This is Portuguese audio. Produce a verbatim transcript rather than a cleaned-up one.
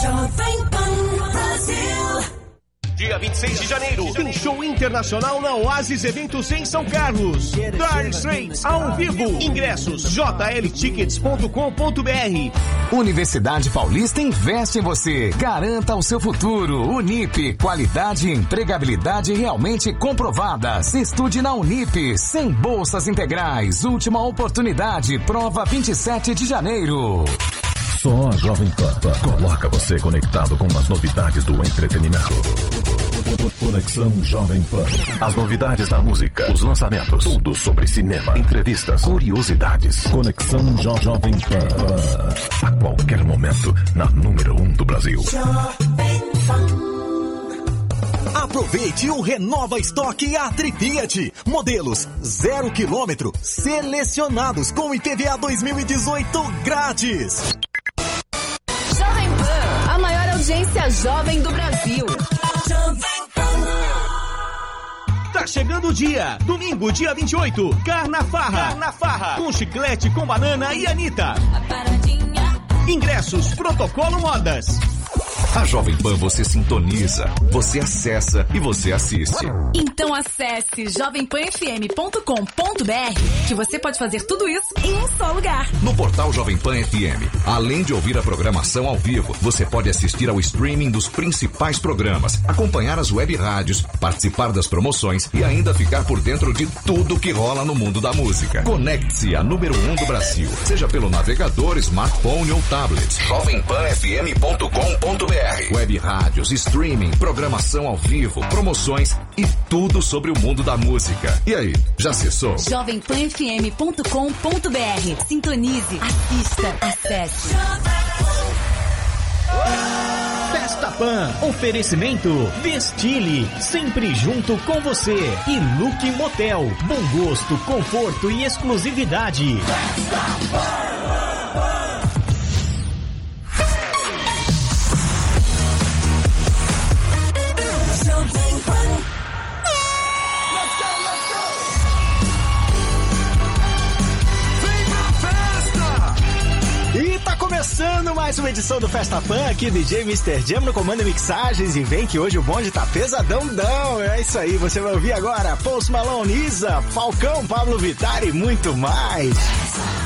Jovem Pan Brasil. Dia vinte e seis de janeiro, tem show internacional na Oasis Eventos em São Carlos. Dire Straits, ao vivo. Ingressos, j l tickets ponto com ponto b r. Universidade Paulista investe em você. Garanta o seu futuro. Unip, qualidade e empregabilidade realmente comprovadas. Estude na Unip, sem bolsas integrais. Última oportunidade, prova vinte e sete de janeiro. Só a Jovem Pan coloca você conectado com as novidades do entretenimento. Conexão Jovem Pan. As novidades da música, os lançamentos, tudo sobre cinema, entrevistas, curiosidades. Conexão jo Jovem Pan. A qualquer momento, na número um do Brasil. Aproveite o Renova Estoque Atri Fiat. Modelos zero quilômetro, selecionados com I P V A dois mil e dezoito grátis. Jovem Pan, a maior audiência jovem do Brasil. Tá chegando o dia. Domingo, dia vinte e oito. Carnafarra. Carnafarra. Com Chiclete, com Banana e Anitta. Ingressos, Protocolo Modas. A Jovem Pan você sintoniza, você acessa e você assiste. Então acesse jovem pan f m ponto com ponto b r que você pode fazer tudo isso em um só lugar. No portal Jovem Pan F M, além de ouvir a programação ao vivo, você pode assistir ao streaming dos principais programas, acompanhar as web rádios, participar das promoções e ainda ficar por dentro de tudo que rola no mundo da música. Conecte-se a número um do Brasil, seja pelo navegador, smartphone ou tablet. jovem pan f m ponto com ponto b r. Web rádios, streaming, programação ao vivo, promoções e tudo sobre o mundo da música. E aí, já acessou? jovem pan f m ponto com ponto b r. Sintonize, assista, acesse. Festa Pan, oferecimento Vestile, sempre junto com você. E Look Motel, bom gosto, conforto e exclusividade. Festa Pan. Começando mais uma edição do Festa Pan, aqui D J mister Jam no comando e mixagens, e vem que hoje o bonde tá pesadão, dão. É isso aí, você vai ouvir agora Post Malone, Isa, Falcão, Pablo Vittar e muito mais.